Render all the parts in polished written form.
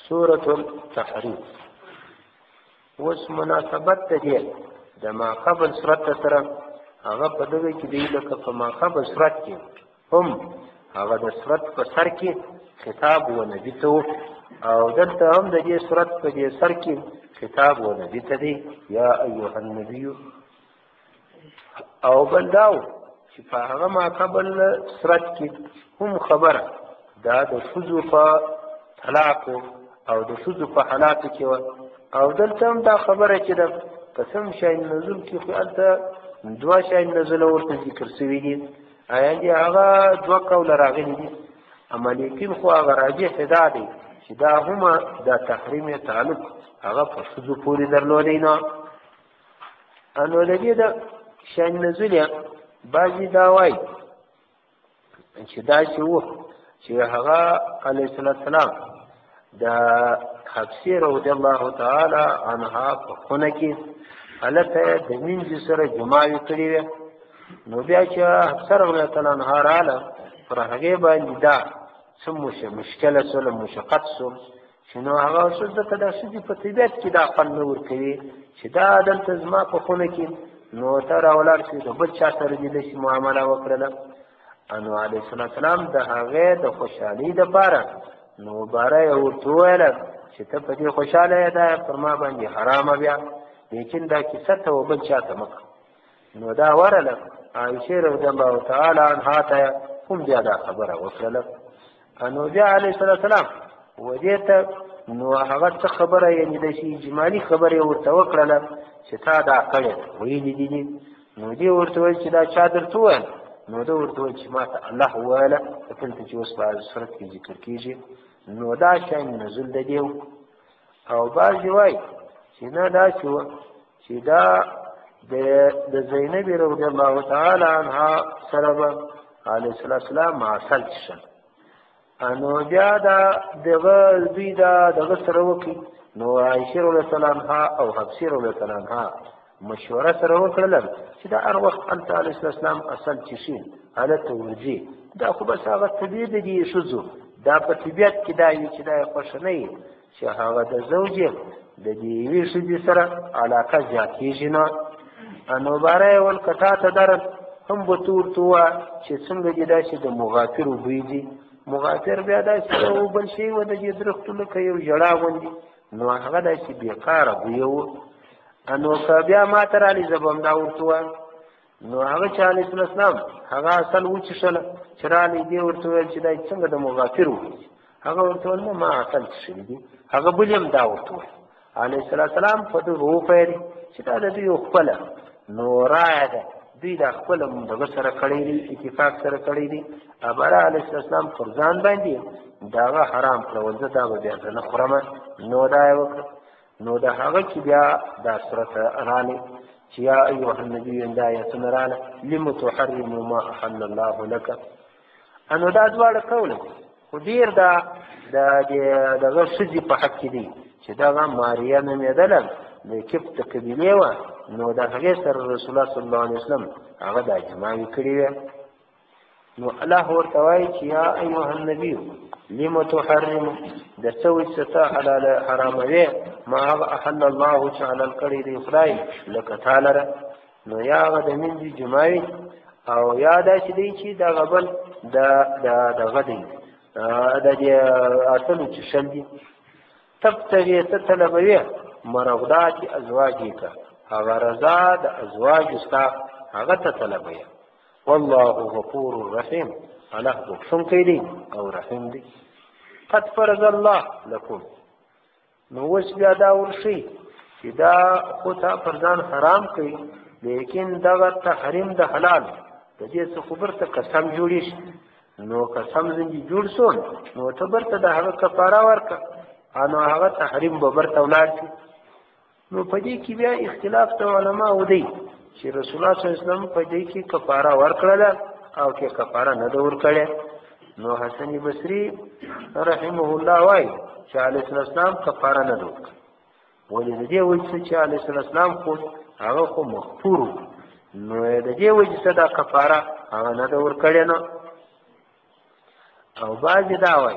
سورة التحریم. اوس مناسبت ته د ما قبل صورت سره هغه په دغه کې دی لکه په ما قبل صورت کې هم هغه د صورت په سر کې خطاب و نبی ته او دلته هم د دې صورت په دې سر کې خطاب و نبی ته دی یا ایها النبی. او بل داو چې په هغه ما قبل صورت کې هم خبره دا د ښځو په طلاق او د ښځو په حالات کې و او دلته هم دا خبره چې د قسم شاین نزول کې خو هلته دوه شاین نزول ورته ذکر شوي دي. یعنې هغه دوه قوله راغلي دي، اما لیکن خو هغه راجح دا دی چې دا هم د تحریم تعلق هغه په ښځو پورې درلودی نه. نو د دې د شاین نزول بعضې دا وایي چې داسې و چې هغه علیه السلام د حفصې رضی الله تعالی عنها په خونه کې هلته د مینځ سره جماع کړې وې. نو بیا چې حفصه رضی الله عنها راغله پر هغې باندې دا څه مشکله شوله مشقت شو چې نو هغه ښځه ته د ښځې په طبیعت کې دا خوند نه ورکوي چې دا دلته زما په خونه کې نو ته راولاړ شي د بل چا سره دې داسې معامله وکړله. نو علیه السلام د هغې د خوشحالۍ دپاره نو باره یې ورته وویله چې ته په دې خوشحاله یې دا پر ما باندې حرامه بیا لیکن دا کیسه ته و بل چا ته مه کړه. نو دا ورله عایشې رضی الله تعالی عنها ته هم بیا دا خبره وکړله. نو بیا علیه السلام و دې ته نو هغه څه خبره یعنې د شي اجمالي خبره یې ورته وکړله چې تا دا کړې ویلي دي. نو دې ورته ویل چې دا چا درته وویل؟ نو ده ورته ویل چې ما ته الله وویله دلته چې اوس په صورت کې ذکر کېږي. نو دا شاین نزول د دې او بعضې وایي چې نه داسې وه چې دا د زینب رضی الله تعالی عنها سره به علیه السلام عسل څښل. نو بیا دغه دوی دغه سره وکړي. نو عایشې رضی الله عنها او حفصې رضی الله عنها مشوره سره وکړله چې دا هر وخت هلته علیه السلام اصل چښي هلته ورځي دا خو بس هغه طبیعت د دې ښځو دا په طبیعت کې دا وي چې دا یې خوښه نه وي چې هغه د زوجې د دې یوې ښځې سره علاقه زیاتېږي نه. نو باره یې ویل که تا ته درل هم به ته ورته ووایه چې څنګه دې داسې د مغافرو بوی دي. مغافر بیا داسې یو بل شی و د دې درختو لکه یو ژړا غوندې نو هغه داسې بېکاره بویه و. نو که بیا ما ته رالي زه به همدا ورته وایم. نو هغه چې علیه السلام هغه اصل وچښله چې رالي دې ورته ویل چې دا څنګه د مغافر وویل هغه ورته ویل نه ما اصل څښلي دي. هغه بل هم دا ورته ویل. علیه السلام په دغه وپیلې چې دا د دوی خپله نو رایه ده دوی دا خپله دغه سره کړی دي اتفاق سره کړی دي. بره علیه السلام پر ځان باندې د هغه حرام کړول زه دا به بیا زه نه خورمه. نو دا یې وکړه. نو د هغه چې بیا دا صورت راغلی چې یا ایها النبي دا آیتونه راغله لم تحرم ما احل الله لك. نو دا دواړه قوله خو ډېر دغه ښځې په حق کې دي چې دغه ماریه نومېدله د کفت قبیلې وه. نو د هغې سره رسول الله صلی الله علیه وسلم هغه دا جماوې کړې وې. نو الله ورته وایي چې یا ایها النبي لم تحرم د څه وایي چې ته حراموې ما هغه احل الله چې حلال کړی دی خدای لکه تا لره. نو یا هغه د مینځي جماوې او یا داسې دی چې دغه بل دغه دی د دې اصلو څښل دي. تبتغي ته طلبوې مرغدات ازواجک هغه رضا د ازواج ستا هغه ته طلبوې. والله غفور رحیم الله بخښونکی دی او رحیم دی. قد فرض الله لكم. نو اوس بیا دا ورښي چې دا خو تا پر ځان حرام کوي لیکن دغه تحریم د حلال د دې څه خو برته قسم جوړی شي. نو قسم ځینې جوړ شو نو ته برته د هغه کفاره ورکړه. نو هغه تحریم به برته ولاړ شي. نو په دې کې بیا اختلاف د علماو دی چې رسول الله صلی الله علیه وسلم په دې کې کفاره ورکړله او کې کفاره نه ده ورکړې. نو حسن بصري رحمه الله وایي چې علیه السلام کفاره نه ده ورکړې. ولې د دې وجې چې علیه السلام خو هغه خو مغفور و. نو د دې وجې څه دا کفاره هغه نه ده ورکړې. نو او بعضې دا وایي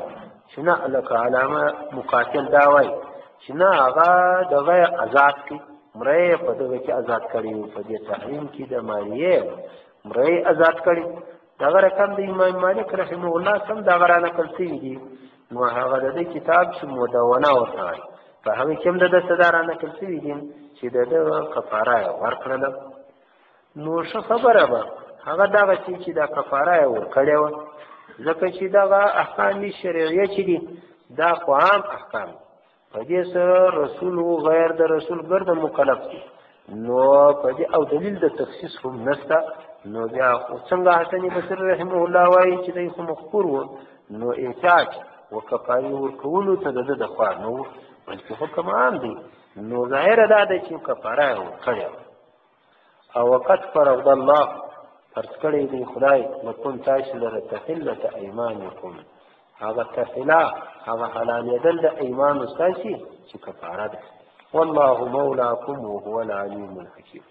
چې نه لکه علامه مقاتل دا وایي چې نه هغه دغه آزاد کړي مړی په دغه کې آزاد کړي په دې تحریم کې د مالیې مړی آزاد کړي دغه رقم د امام مالک رحمه الله سم دغه را نقل شوي دي نو هغه د دې کتاب چې مدونه ورته وایي په هغه کې هم د ده څه دا را نقل شوي دي چې د ده کفاره یې ورکړله نو ښه خبره به هغه دغه چې دا کفاره یې ورکړې وه ځکه چې دغه احکام شرعیه چې دي دا خو عام احکام په دې سره رسول و غیر د رسول ګرد مکلف دي نو په دې او دلیل د تخصیص هم نشته نو بیا خو څنګه حسن بصري رحمه الله وایي چې دی خو مخکور و نو احتاج و کفارې ورکولو ته د ده د خوا نه و بلکې حکم عام دی نو ظاهره دا ده چې کفاره یې ورکړې وه او وقد فرض الله فرض کړی دی خدای لکم تاسو لره تحلة ایمانکم هغه تحله هغه حلالېدل د ایمانو ستاسې چې کفاره ده والله مولاکم وهو العلیم الحکیم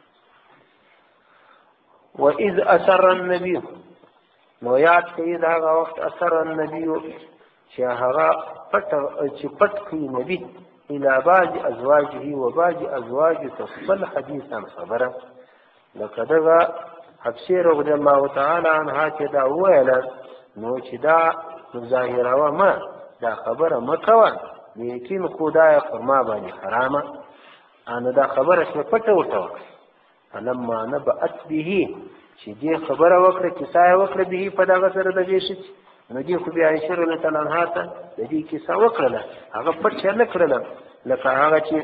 وإذ أسر النبي نو یاد کوي د هغه وخت اثر النبي چې هغه پټ کړي نبي الى بعض ازواجه و بعض ازواجه خپل حدیثا خبره لکه دغه حفصه رضی الله تعالی عنها چې دا وویله نو چې دا ظاهروه ما دا خبره مه کوه لیکن خو دا یې پر ما باندې حرامه نو دا خبره چې پټه ورته وکړه فلما نبأت به چې دې خبره وکړه کیسه یې وکړه به په دغه سره د دې شي نو دې خو بیا عایشه رضی الله عنها ته د دې کیسه وکړله هغه پټ نه کړله لکه هغه چې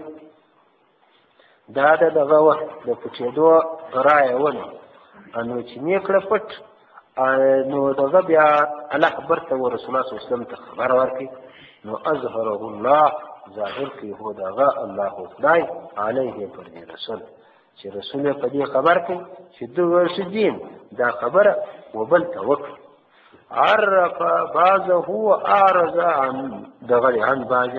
دا دغه وخت د پټېدو رایه ونه نو چې نه کړه پټ نو دغه بیا الله خبر ته رسول الله صلی الله علیه وسلم ته خبر ورکړي نو اظهره الله ظاهر کې هو دغه الله خدای علیه پر رسول چې رسول په دې خبر کوي چې دغه شدین دا خبره وبل توکل عرف بعضه واعرض عن دغه عن بعض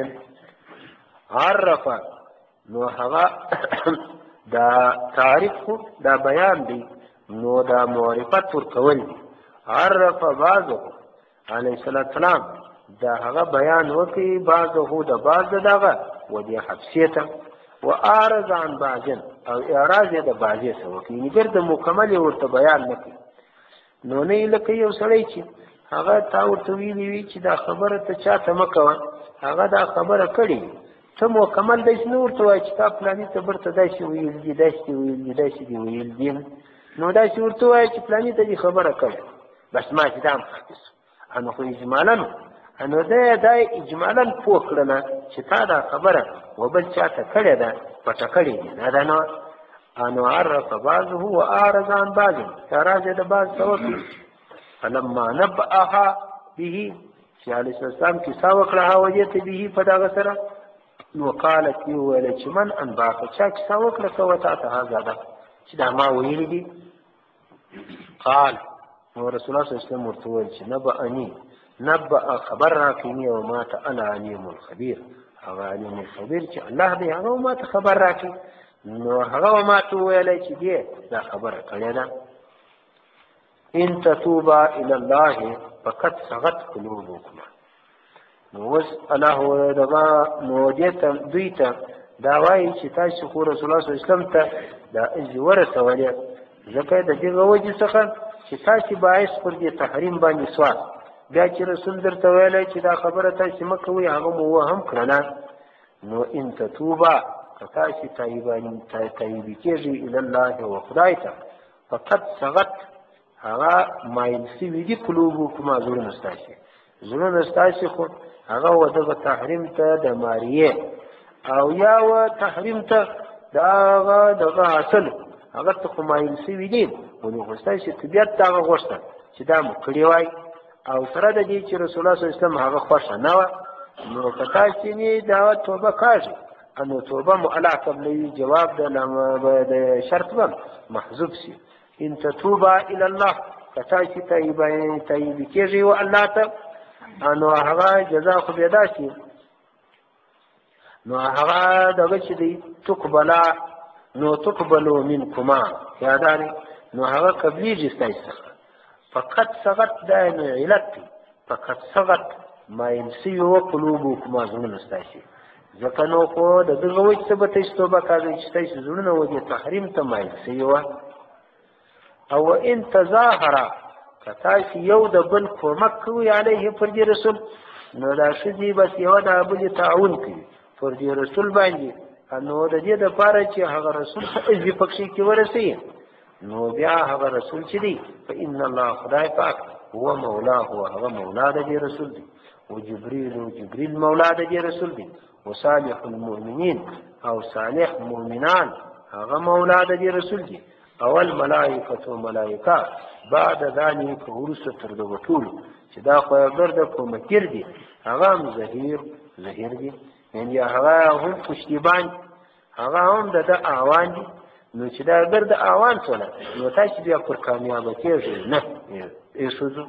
عرف نو هغه دا تعریف دا بیان دی نو دا معرفت ورکول عرف بعضه علیه السلام دا هغه بیان وکي بعضه د بعض دغه و دې حبسیته واعرض عن بعض او اعراض د بعضی څه وکي نګر د مکمل ورته بیان نکړي نو نه لکه یو سړی چې هغه تا ورته ویلي وي چې دا خبره ته چاته مه کوه هغه دا خبره کړې ته مکمل داسې نه ورته وایي چې تا فلاني ته برته داسې ویل دي داسې ویل دي داسې دي ویل دي نو داسې ورته وایي چې فلاني ته دې خبره کړې بس ما چې دا هم حافظ نو خو اجمالا نو دا اجمالا پوه کړله چې تا دا خبره وبل چاته کړې ده پټه کړې دي دا نو انو عرف بعضه واعرض عن بعض اعراض د بعض توکل فلما نبأها به چې علیه السلام کیسه وکړه وجه ته به په دغه سره نو قالت ویل چې من انباک چا کیسه وکړه کوه تا ته هذا ده چې دا ما ویلي دي قال نو رسول الله صلی الله علیه وسلم ورته وویل چې نبأ خبر راکړي او ما ته انا علیم الخبیر هغه علیم الخبیر چې الله دی هغه ما ته خبر راکړي نو هغه ما ته ویلی چې دی دا خبره کړې ده ان تتوبا الى الله فقد صغت قلوبكما نو اوس الله دغه نو دې ته دوی ته دا وایي چې تاسو خو رسول الله صلی الله علیه وسلم ته دا اجازه ورسولې ځکه د دې وجه څخه چې تاسو باعث پر دې تحریم باندې سوال بیا چې رسول درته ویلی چې دا خبره تاسو مه کوئ هغه مو هم کړله نو ان تتوبا تاسو تایبی کېږي الی الله و خدای ته فقد صغت هغه مایل سوي دي قلوبکما زړونه ستاسې خو هغه و دغه تحریم ته د ماریې او یا و تحریم ته دغه اصل هغه ته خو مایل سوي دي ونو خو ستاسې طبیعت ته هغه غوښته چې دا مو کړی وای او سره د دې چې رسول الله صلی الله علیه وسلم هغه خوښه نه وه نو که تاسې نه دا توبه کاږي انو توبه مؤلا قبلوي جواب د شرط به محذوف سي ان تتوبا الى الله کتاسي تایبی کېږي و الله ته انو هغه جزا خو بیا داسي نو هغه دغه چې دی تقبلو منکما یاداري نو هغه قبلیږي ستاسې څخه فقط صغت دا علت دی فقط صغت مایل سوي وه قلوبکم زړونه ستاسې ځکه نو خو د دغه وجې څه به تاسې توبه کوئ چې ستاسې زړونه و دې تحریم ته مایل سوي وه او ان تظاهره که تاسې یو د بل کومک کوئ علیه پر دې رسول نو دا ښځې بس یوه د بلې تعاون کوي پر دې رسول باندې نو د دې دپاره چې هغه رسول ته عزي پکښې کې ورسوي نو بیا هغه رسول چې دی فإن الله خدای پاک هو مولاه هغه مولا د دې رسول دی وجبریل مولا د دې رسول دی وصالح المؤمنین او صالح مؤمنان هغه مولا د دې رسول دی اول ملائکه و ملائکه بعد ذلك ورسته تر دغه ټولو چې دا خو ګرد کومکر دي هغه هم ظهیر دي یعنی هغه هم پشتیبان هغه هم د اعوان دي نو چې دا ګرد اعوان سره نو تاسو بیا پر کامیابه کېږئ نه ایسوزو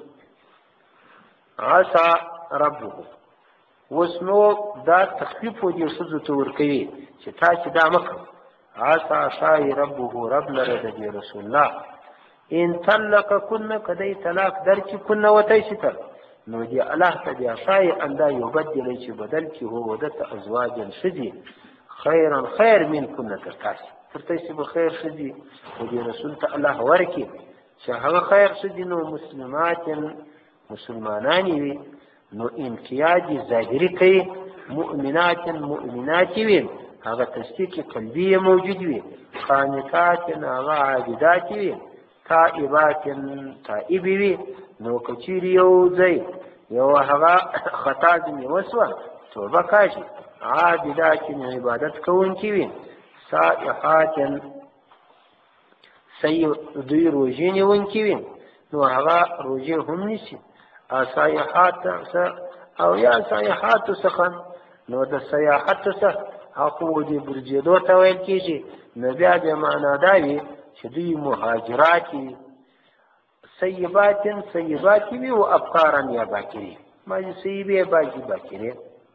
عسى ربه اوس نو دا تخفیف و دې ښځو ته ورکوي چې تاسې دا مه کوئ عسى شای ربه رب لره د دې رسول الله ان طلقكن کدی طلاق درکې کنه وتاسې ته نو دې الله ته بیا شای اندا یبدل چې بدل کې هو ودته ازواجا ښځې خیر منکن تر تاسې به خیر ښځې و دې رسول ته الله ورکړي چې هغه خیر ښځې نو مسلمانانې وي نو امتیاز ظاهري کوي مؤمنات وي هغه تصدیق قلبي موجود وي قانتات هغه عابدات وي تائبات تائب وي نو کچیري یو ځای یو هغه خطا ځینې وسوه توبه کاشي عابدات عبادت کوونکي وي سائحات دوی روژې نیونکي وي نو هغه روژې هم نیسي سایحات او یا سایحات څخه نو د سیاحت څخه هغه دې برجېدو ته ویل کېږي نو بیا د معنا دا وي چې دوی مهاجرات وي سیبات وي او ابکارا یا باکرې ماجي سیبې باکرې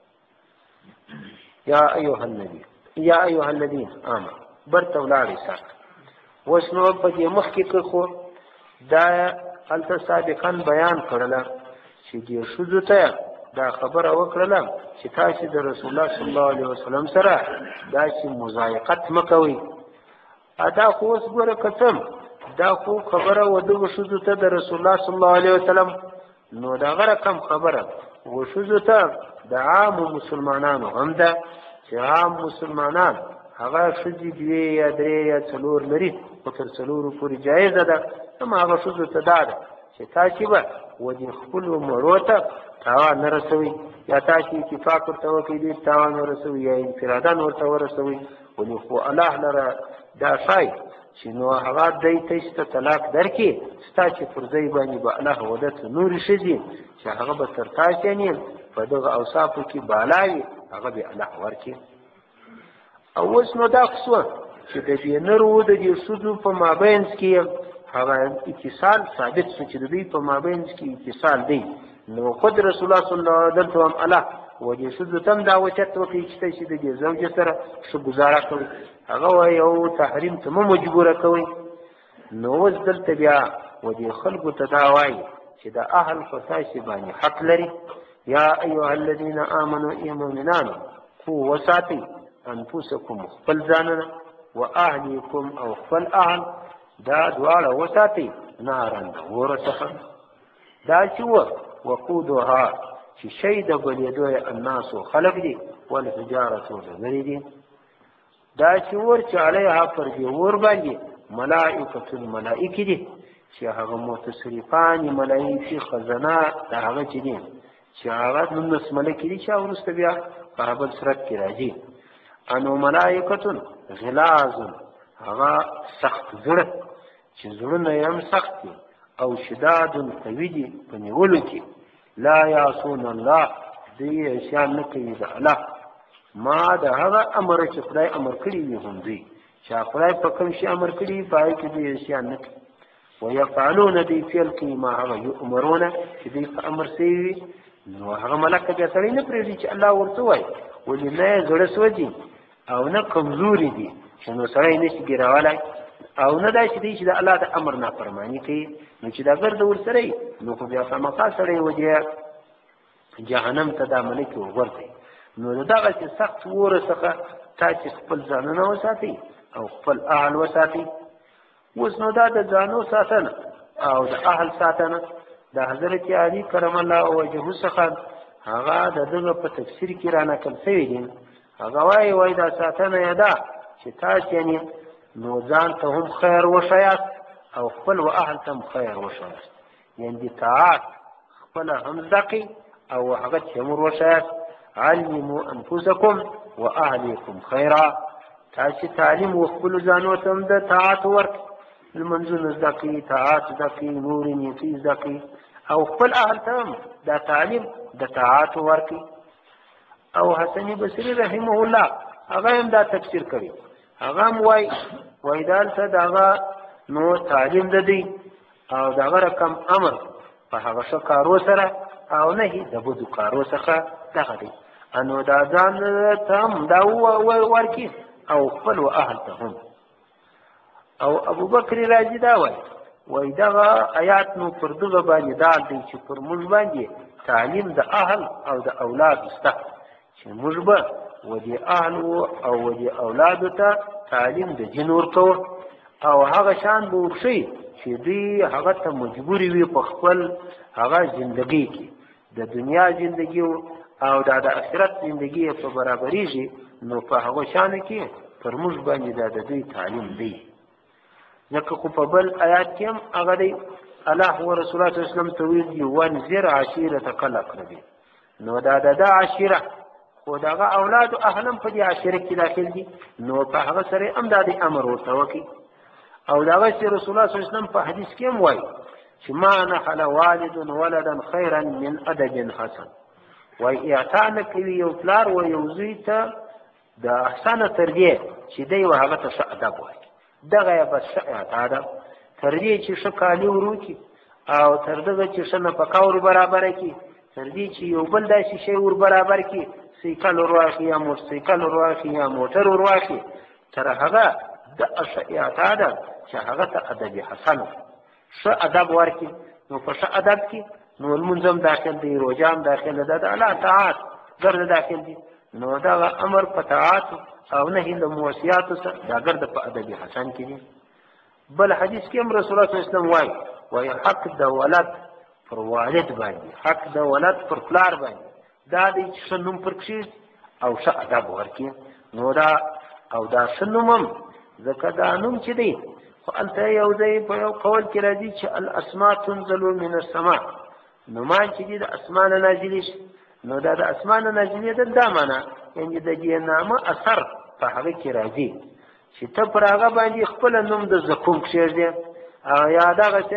یا ایها الذین آمنوا برته ولاړې ساک اوس نو په دې مخکې کې خو دا هلته سابقا بیان کړله چې دې ښځو ته دا خبره وکړله چې تاسې د رسول الله صلی الله علیه وسلم سره داسې مضایقت مه کوئ دا خو اوس ګوره قسم دا خو خبره و دغو ښځو ته د رسول الله صلی الله علیه وسلم نو د هغه رقم خبره و ښځو ته د عامو مسلمانانو هم ده چې عام مسلمانان هغه ښځې دوې یا درې یا څلور لري خو تر څلورو پورې جایزه ده هم هغه ښځو ته دا ده چې تاسې به و دې خپلو مړو ته تاوان نه رسوئ یا تاسې اتفاق ورته وکړئ ډېر تاوان ورسوئ یا انفرادان ورته ورسوئ ولې خو الله لره دا ښایي چې نو هغه دی تاسې ته طلاق درکړي ستا چې پر ځای باندې به الله ودته نورې ښځې چې هغه به تر تاسې یعنې په دغه اوصافو کې بالا وي هغه به الله ورکړي او اوس نو دا خو چې د دې نرو د دې ښځو په مابینځ کې هغه اتصال ثابت شو چې د دوی په مابینځ کې اتصال دی نو خود رسول الله صلی الله علیه وسلم الله و دې ښځو ته هم دا وصیت وکړي چې تاسې د دې زوجې سره ښه ګزاره کوئ هغه وایي یو تحریم ته مه مجبوره کوئ نو اوس دلته بیا و دې خلکو ته دا وایي چې د اهل په تاسې باندې حق لري یا ایها الذین آمنوا ای مؤمنانو قوا وساتئ انفسکم خپل ځانونه و اهلیکم او خپل اهل دا دواړه وساتئ نارن د اوره څخه دا چې وقودها چې شی د بلېدو یې الناسو خلق دي والحجارة ډبرې دي دا چې اور چې علیها پر دې اور باندې ملائکة الملائکې دي چې هغه متصرفان ملائکې خزنه د هغه چې دي چې هغه نس ملائکې دي چې وروسته بیا په بل صورت کې راځي انو ملائکة غلاظ هغه سخت زړه چې زړونه یې هم سخت دي او شداد قوي دي په نیولو کې لا یعصون الله دوی عصیان نه کوي د الله ما د هغه امر چې خدای امر کړي وي هم دوی چې خدای په کوم شي امر کړي په هغې کې دوی عصیان نه کوي ویفعلون دوی فعل کوي ما هغه یؤمرونه چې دوی په امر سوي وي نو هغه ملکه بیا سړی نه پرېږدي چې الله ورته وایي ولې نه یې زړه سوځي او نه کمزوري دي چې نو سړی نشي ګیرولی او نه دا چې دی چې د الله د امر نافرماني کوي نو چې دا ګرده ورسره نو خو بیا خامخا سړی وجې جهنم ته دا ملک ورغورځي. نو دغسې سخت وره څخه تا چې خپل ځانونه وساتئ او خپل اهل وساتئ. اوس نو دا د ځانو ساتنه او د اهل ساتنه د حضرت علي کرم الله وجهه څخه هغه د دغه په تفسیر کې را نقل شوي دي. هغه وایي دا ساتنه یې ده چې تاسو یعنې نو ځان ته هم خیر وښیاست او خپل و اهل ته هم خیر وښیاست، یعنې د طاعت خپله هم زده کړئ او هغه چې امر وښیاست. علموا انفسکم و اهلیکم خیرا، تاسې تعلیم و خپلو ځانو ته هم د طاعت ورکړئ، لمنځونه زده کړئ، طاعت زده کړئ، نورې نیکۍ زده کړئ او خپل اهل ته هم دا تعلیم د طاعت ورکړئ. او حسن بصري رحمه الله هغه هم دا تفسیر کوي. هغه هم وایي دلته د هغه نو تعلیم د دی او د هغه رقم امر په هغه ښه کارو سره او نهي د بدو کارو څخه دغه دی. نو دا ځان ته هم دا ورکړي او خپل و اهل ته هم. او ابوبکر رازي دا وایي دغه آیات نو پر دغه باندې دال دی چې پر موږ باندې تعلیم د اهل او د اولاد سته، چې موږ به و دې اهل او و دې اولادو ته تعلیم د دین ورکوو او هغه شان به وښیي چې دوی هغه ته مجبوري وي په خپل هغه زندګۍ کې د دنیا زندګي او د آخرت زندګي په برابرېږي. نو په هغه شانو کې پر موږ باندې دا د دوی تعلیم دی. ځکه خو په بل آیات کې هم هغه دی الله و رسول الله صلی الله علیه وسلم ته ویلي وانذر عشیرتک الاقربین. نو دا د عشیره خو دغه اولاد او اهل هم په دې عشیره کې داخل دي. نو په هغه سره هم دا د امر ورته وکړي. او دغسې رسول الله صلی الله علیه وسلم په حدیث کې هم وایي چې ما نحل والد ولدا خیرا من ادب حسن. وایي اعطا نه کوي یو پلار و یو زوی ته د احسانه تربیې چې دی و هغه ته ښه ادب وایي. دغه یې بس ښه اعطا ده، تر دې چې ښه کالي ور وکړي او تر دغه چې ښه نفقه ور برابره کړي، تر دې چې یو بل داسې شی ور برابر کړي، سایکل ور واخلي یا موټرسایکل ور واخلي یا موټر ور واخلي، تر هغه د ښه اعطا ده چې هغه ته ادب حسن ښه ادب ورکړي. نو په ښه ادب کې نو لمونځ هم داخل دی، روژه هم داخل ده، د الله طاعت ګرده داخل دي. نو دغه امر په طاعت او نهي د موصیاتو سره دا ګرده په ادب حسن کې دي. بل حدیث کې هم رسول الله صلی الله علیه وسلم وایي حق د ولد پر والد باندې، حق د ولد پر پلار باندې دا دی چې ښه نوم پرې او ښه ادب ورکړي. نو دا او دا ښه نوم هم ځکه دا نوم چې دی خو هلته یو ځای په یو قول کې راځي چې الاسماء تنزل من السماء، نومان چې دي د اسمانه نازلې شي. نو دا د اسمانه نازلېدل دا معنا یعنې د دې نامه اثر په هغه کې راځي چې ته پر هغه باندې خپله نوم د زکوم کښېږدې او یا دغسې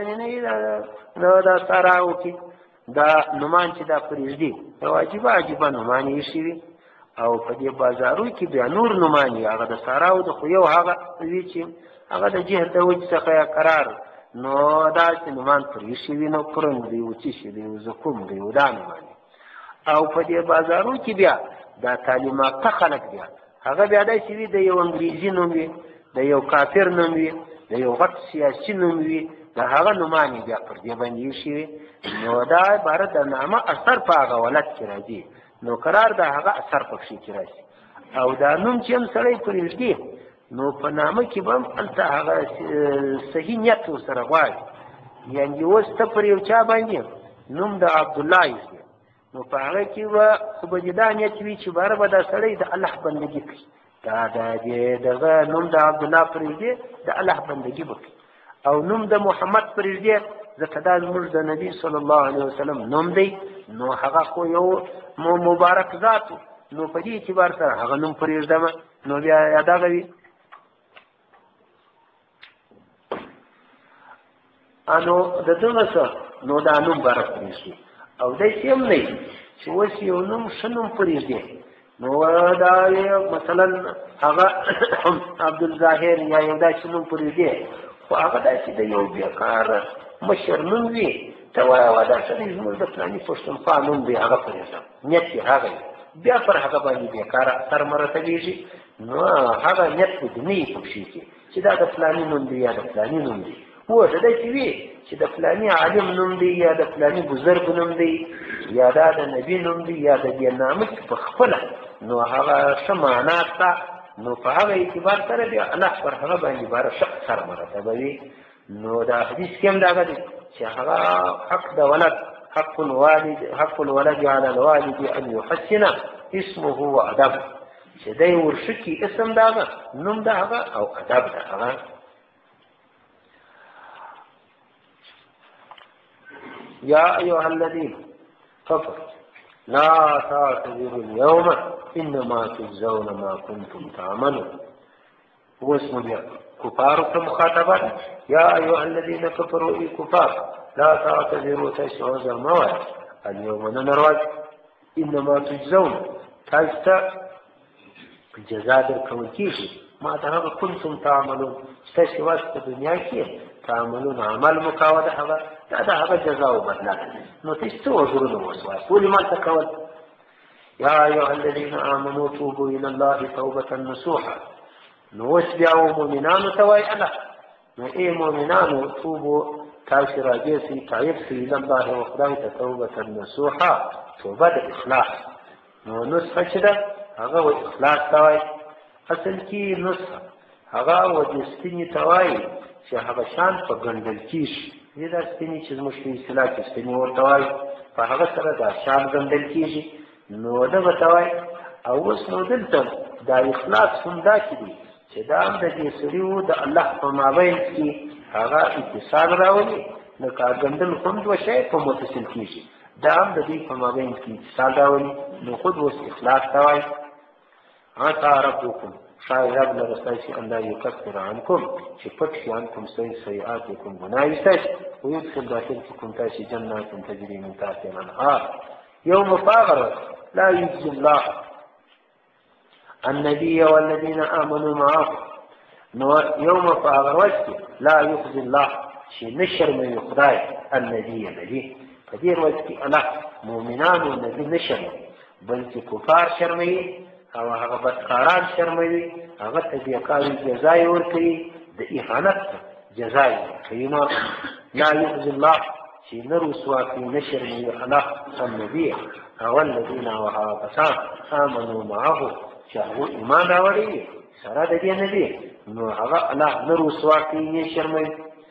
نه دا ساره وکړي. دا نومان چې دا پرېږدي یو عجیبه نومان یې ایښي وي او په دې بازارو کې بیا نور نومان یې هغه د ساراو د خو یو هغه وي چې هغه د جهل د وجې څخه یا قرار نو داسې نومان پرې ایښي وي. نو پرنګ دی و څه شي دی و زکوم دی و دا نومان او په دې بازارو کې بیا دا تعلیمات خلک بیا هغه بیا داسې وي د یو انګریزي نوم وي، د یو کافر نوم وي، د یو غټ سیاسي نوم وي، د هغه نومان یې بیا پر دې باندې ایښي وي. نو دا عبارت د نامه اثر په هغه ولد کې راځي، نو قرار د هغه اثر پکښې کې راشي. او دا نوم چې هم سړی پرېږدي نو په نامه کې به هم هلته هغه صحیح نیت ورسره غواړي. یعنې اوس ته پر یو چا باندې نوم د عبدالله ایښي نو په هغه کې به خو به دې دا نیت وي چې باره به دا سړی د الله بندګي کوي، دا دغه نوم د عبدالله پرېږدي د الله بندګي به کوي. او نوم د محمد پرېږدي ځکه دا زموږ د نبي صلی الله علیه وسلم نوم دی، نو هغه خو یو مبارک ذات نو په دې اعتبار سره هغه نوم پرېږدمه. نو بیا یا دغه وي نو د دغه څه نو دا نوم باره پرېږدي. او داسې هم نه چې اوس یو نوم ښه نوم پرېږدي نو دا مثلا هغه عبدالظاهر یا یو داسې نوم پرېږدي خو هغه داسې د یو بېکاره مشر نوم وي، ته وایه دا سړی زموږ د فلاني پښتونخوا نوم دی هغه پرېږدم، نیت یې هغه وي، بیا پر هغه باندې بېکاره اثر مرتبېږي. نو هغه نیت به دې نه وي پکښې کې چې دا د فلاني نوم دی یا د فلاني نوم دی. و د دې وی چې د فلاني عالم نوم دی یا د فلاني بزرګ نوم دی یا د نبی نوم دی یا د دې نامه په خپل نو هغه سمانا تا نو په هغه اعتبار سره دی الله پر هغه باندې بار شخص سره مرتبه وي نو دا حدیث کې هم دا غدي چې هغه حق د ولد حق الولد على الوالد ان يحسن اسمه وادب چې دی ورشکی اسم داغه نوم داغه او ادب داغه يا أيها الذين كفروا لا تعتذروا اليوم إنما تجزون ما كنتم تعملون هو اسم كفار مخاطبات يا أيها الذين كفروا كفار لا تعتذروا تشعروا المواد اليوم ننرد إنما تجزون تاستا جزاء دركم كيشي ما تهغى كنتم تعملون تشوات الدنيا كيف تعملون عمل مكاودة هذا جزاء بدلا نتشتوا ظلم وسواس ولما تكود يا أيها الذين آمنوا توبوا إلى الله توبة نصوحا نوسبعوا مؤمنان توي ألا نئي مؤمنان توبوا كافر جيسي تعيبسي إلى الله وخداية توبة نصوحا توبة إخلاص نسخة شده هذا هو إخلاص توي اصل کی نسخه هغه و دستینی توای چې هغه شان په ګندل کیش دې دستینی چې مشکل اصطلاح کې ستنی ورتوای په هغه سره دا شان ګندل کیږي نو دا وتوای او اوس نو دلته دا اخلاص هم دا کړي چې دا هم د دې سړیو د الله په مابین کې هغه اتصال راولي نو کا ګندل هم دوه شی په متصل کیږي دا هم د دې په مابین کې اتصال راولي نو خود اوس اخلاص توای عسى ربكم شاید لرسایشی ان لا یکفر عنکم چې پټ عنکم سیئاتکم گناهیتاش ويدخل داخلكم تاشي جنات تجري من تحتها الانهار يوم فاغر لا يجزي الله النبي والذين آمنوا معه يوم فاغر وجه لا يخزي الله شي نشر من خدای النبي الذي فدير وجه الله مؤمنان والنبي نشر بلکې کفار شرمي او هغه بدکاران شرموي هغه ته د کاري جزای ورکوي د اهانت جزای ورکوي نو لا يخزي الله چې نه رسوا کوي نه شرموي الله النبي او الذين وهابسان آمنوا معه چې هغه ایمان راوړي سره د دې نبي نو هغه الله نه رسوا کوي نه شرموي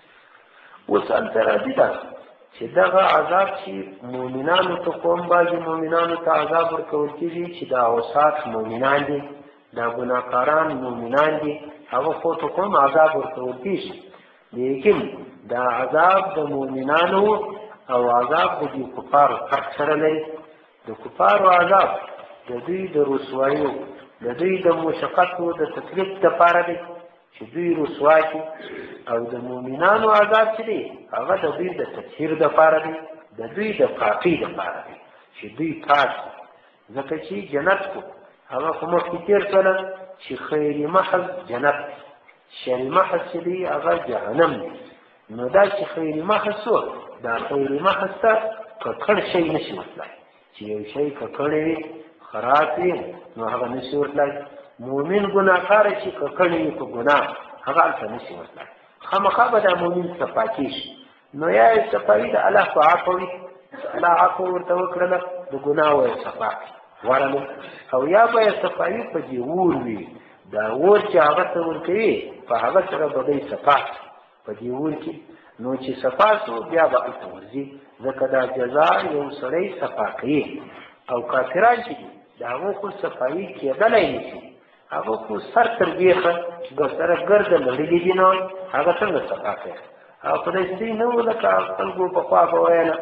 وسال تر دې چې دغه عذاب چې مؤمنانو ته کوم باندې مؤمنانو ته عذاب ورکول کېږي چې دا اوسات مؤمنان دي دا ګناهکاران مؤمنان دي هغه خو ته کوم عذاب ورکول کېږي لیکن دا عذاب د مؤمنانو او عذاب د کفارو فرق سره لري د کفارو عذاب د دوی د رسوایو د دوی د مشقتو د تکلیف لپاره دی چې دوی رسوا کی او د مؤمنانو عذاب چې دی هغه د دوی د تطهیر لپاره دی د دوی د پاکی لپاره دی چې دوی پاک ځکه چې جنت کو هغه کوم فکر کړه چې خیر محض جنت شر محض چې دی هغه جهنم دی نو دا چې خیر محض سو دا خیر محض ته کړ شي نشي وتلای چې یو شی کړی خراب وي نو هغه نشي وتلای مؤمن ګناهکار چې کړي په ګناه هغه ته نشي وتلای خامخا به د مؤمن صفاتیش نو یا صفای د الله په عفوي الله عفو ورته وکړه د ګناه او صفات ورنه او یا به صفای په دی ور وي دا ور چې هغه ته ورکوي په هغه سره به دی صفات په دی ور کې نو چې صفات بیا به ورځي ځکه دا جزاء یو سړی صفا کوي او کافران چې دا هغه کو صفای کېدلای نشي هغه کو سر تر بیخه ګسره ګرځ لړلې دي نو هغه څنګه صفا کوي او په دې سي نو لکه خپل په خوا په وینا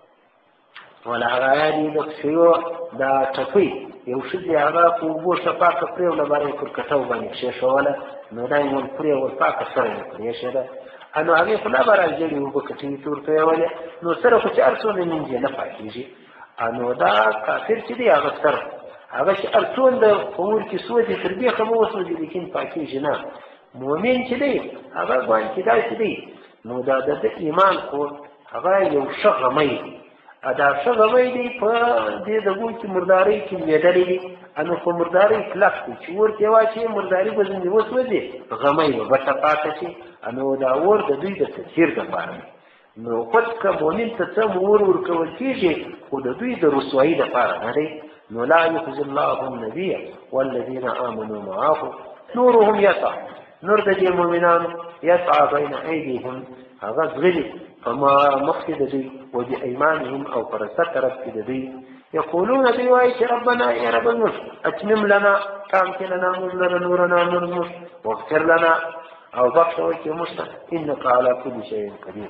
ولا غایي د شیو دا ټپي یو شي هغه په وو صفا کوي ولا باندې پر کټو باندې شي شواله نو دا یو پرې ورپاک سره کوي شه انو هغه خلا راځي یو بکټي تور ته وله نو سره خو چارڅو نه منځي نه پاتېږي انو دا کافر چې دی هغه سره هغه چې ارڅون د امور کې سوځي تر دې خمو وسوځي لیکن پاتېږي نه مؤمن چې دی هغه باندې دا چې دی نو دا د ایمان خو هغه یو شغمې دا ښه غمی دی په دې دغو کې مردارۍ کې لوېدلې دي نو په مردارۍ کلک دی چې اور کې واچوي مرداري به ځینې وسوځي غمی به بټه پاته شي نو دا اور د دوی د تطهیر دپاره دی نو خود که مؤمن ته څه اور ورکول کېږي خو د دوی د رسوایي دپاره نه دی نو لا یخزي الله النبي والذین آمنوا معه نورهم یسعى نور د دې مؤمنانو یسعى بین ایدیهم هغه ځغلي فما مخکې د دوی وبأیمانهم او پر رسه طرف کې د دوی یقولون دوی وایي چې ربنا یا رب زموږ اتمم لنا کام کې لنا موږ لره نورنا نور زموږ واغفر لنا او بخښه وکړې موږ ته انک علی کل شیء قدیر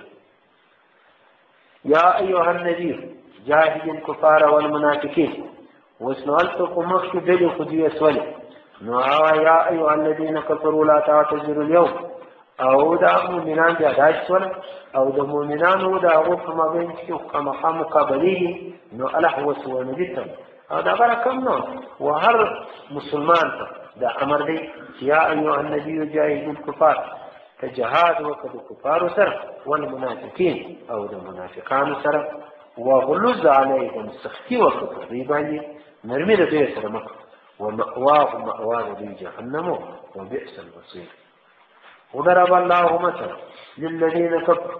یا ایها النبي جاهد الكفار والمنافقین اوس نو هلته خو مخکې ډلې خو دوی اسولې نو یا ایها الذین کفروا لا تعتذروا اليوم او دا مؤمنان بیا داسې شول او د مؤمنانو د هغو په مابین کې خامخا مقابلې نو الله وسوه نبي ته او دا غره کم نو و هر مسلمان ته دا امر دی یا ایها النبي جاهد الكفار ته جهاد وکړه د کفارو سره والمنافقین او د منافقانو سره وغلظ علیهم سختي وکړه دوی باندې نرمي د دوی سره مکړه ومأواهم مأوا دوی جهنم وبئس المصير وضرب الله مثلا للذين كفروا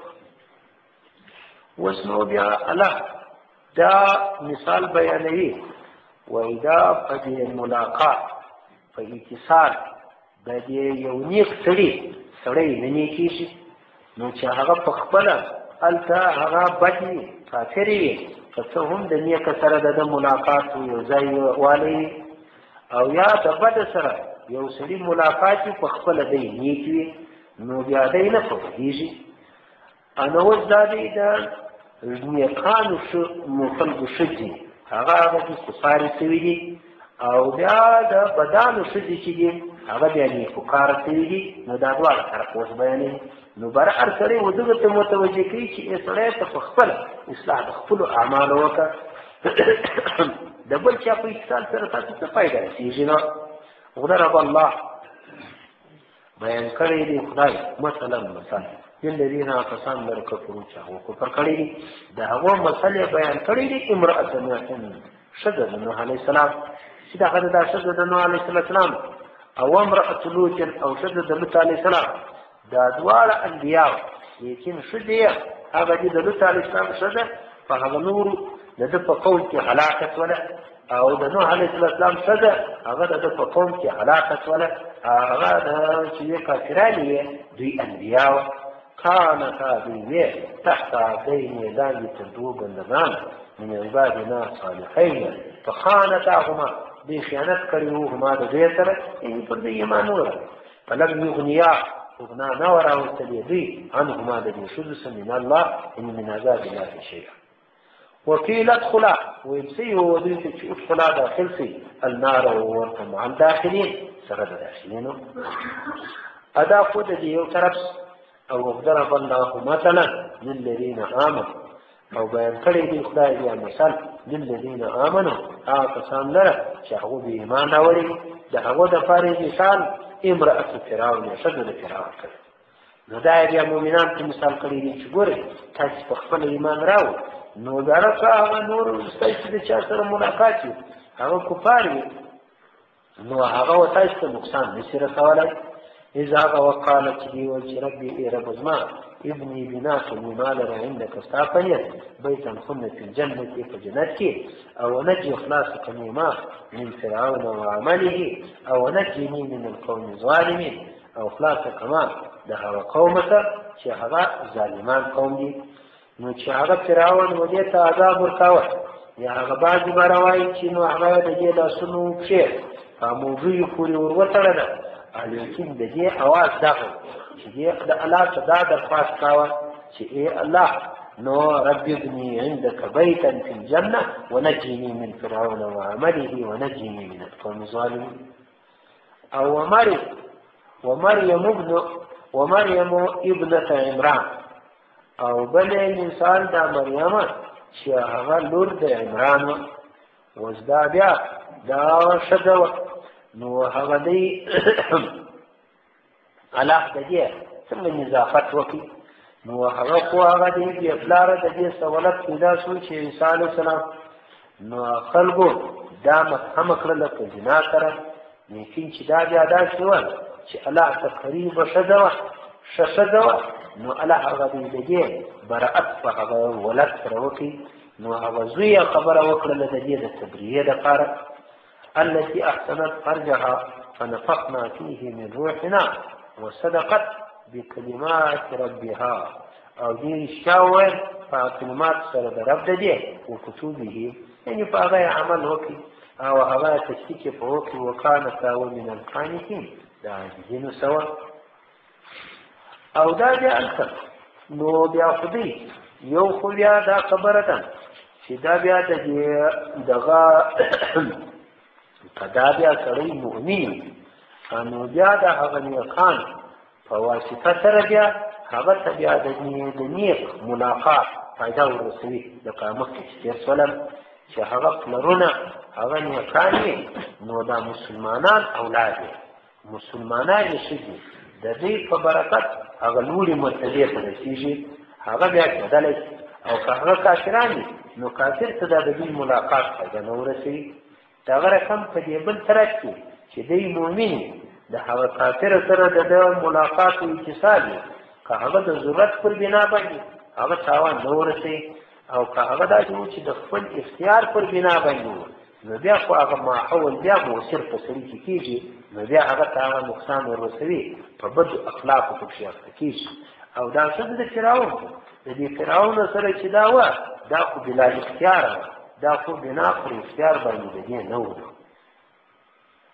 واسمعوا بها الله دا مثال بیانوي وإذا بدي الملاقات فاتصال بدي یو نیک سړی نه نیکېږي نو چې هغه په خپله هلته هغه بد وي کافر وي که څه هم د نیکه سره د ملاقات یو ځای والی او یا د بد سره یو سړي ملاقات په خپله دی نیک وي نو بیا دی نه پوهېږي نو اوس دا دی د نیکانو خلکو ښځې هغه دي کفارې شوي دي او بیا د بدانو ښځې چې دي هغه بیا نیکوکاره شوي دي نو دا دواړه طرف اوس بیانوي نو بر هر سړی و دغه ته متوجه کوي چې سړی ته په خپله اصلاح د خپلو اعمالو وکړه د بل چا په اتصال سره تاسو څه فایده رسېږي نو وضرب الله بیان کړی دی خدای مثلا للذین کسان لره کفروا چې هغو کفر کړی دي د هغو مسلې بیان کړی دي امرأة نوح ښځه د نوح علیه السلام چې دغه دا ښځه د نوح علیه السلام او امرأة لوط او ښځه د لوط علیه السلام دا دواړه انبیاء لیکن ښځې هغه دي د لوط علیه السلام ښځه په هغه نورو د ده په قول کې هلاکت وله او د نوح علیه السلام ښځه هغه د ده په قوم کې هلاکت وله هغه چې کافران یې دوی انبیاء كانتا دوی تحت عبدين لاندې تر دوو بندګان من عبادنا صالحین فخانتاهما دوی خیانت کړي وو هما د دوی سره یعنې پر دوی ایمان وره فلم یغنیا اغنا نه وراوستلې دوی عنهما د دې ښځو څخه من الله ان من عذاب الله شیئا وقيل ادخلا ويبسي ودوی ته چې ادخلا داخل سي النار ورته مع الداخلين سره د داخلینو ادا خو د دې یو طرف او ضرب الله مثلا للذين آمنوا او بیان کړی دی خدای بیا مثال للذین آمنوا هغه کسان لره چې هغوی به ایمان راوړي د هغو دپاره مثال امرأة فرعون ښځه د فرعون کړی نو دا بیا مؤمنان ته مثال کړی دی چې ګورئ تاسې په خپل ایمان راوړئ نو دارکه هغه نور ستاسې چې د چا سره ملاقات وي هغه کفار وي نو هغه و تاسې ته نقصان نشي رسولی إذا وقالت لي وجه ربي إيه رب زمان ابني بنات ومال عندك استعفنيت بيتا خن في الجنة في جنتك أو نجي خلاصك نيما من فرعون وعمله أو نجيني من القوم الظالمين أو خلاصك ما دهر قومك شهغا ظالمان قوم دي نو شهغا فرعون وديت عذاب ورکاوه یا هغه بعضې به روایي چې نو هغه د دې لاسونو پښې په موضوع پورې وروتړله لیکن د دې اواز دغه چې د الله څخه دا درخواست کاوه چې ای الله نو رب ابني عندك بيتا في الجنة ونجني من فرعون وعمله ونجني من القوم الظالمين او ومريم ابنة عمران او بل انسان دا مریم چې هغه لور د عمران وزدا بیا دا ښځه نو هغه دی الله د دې څنګه نظافت وکړي نو هغه خو هغه دې پلار د دې سہولت پیدا شو چې عیسی علیه السلام نو خلکو دا مفهوم کړل په جنا سره لیکن چې دا بیا داسې وه چې الله ته قریبه ښځه وه ښه ښځه وه نو الله هغه د دې برأت په هغه ولد سره وکړي نو هغه زوی خبره وکړله د دې د تبریې دپاره التي احسنت فرجها فنفخنا فيه من روحنا وصدقت بكلمات ربها او دې رښتیا وویل په کلمات سره د رب د دې وکتوبه یعنې په هغه عمل وکړي او هغه تصدیق یې په وکړي وکانه تاوه من القانتین د عاجزینو سوا او دا بیا الکه نو بیا خدای یو خو بیا دا خبره ده چې دا بیا د دغه که دا بیا سړی مؤمن نو بیا د هغه نیکان په واسطه سره بیا هغه ته بیا د نیک ملاقات فایده ورسوي لکه مخکې چې تېر شولم چې هغه پلرونه هغه نیکان وي نو دا مسلمانان اولاد وي مسلمانان یې ښځې د دې په برکت هغه لوړې مرتبې ته رسېږي هغه بیا کېدلی شي او که هغه کافران وي نو کافر ته دا د دوی ملاقات فایده نه ورسوي د هغه رقم په دې بل طرف کې چې دی مؤمن د هغه کافر سره د ملاقات او اتصال وي که هغه د ضرورت پر بنا باندې هغه تاوان نه ورسوي او که هغه داسې و چې د خپل اختیار پر بنا باندې و نو بیا خو هغه ماحول بیا مؤثر په سړي کې کېږي نو بیا هغه ته هغه نقصان ورسوي په بدو اخلاقو پکښې اخته کېږي او دا ښځه د فرعون د دې فرعون سره چې دا وه دا خو بلا اختیاره وه دا خو بنا پر اختیار باندې د دې نه و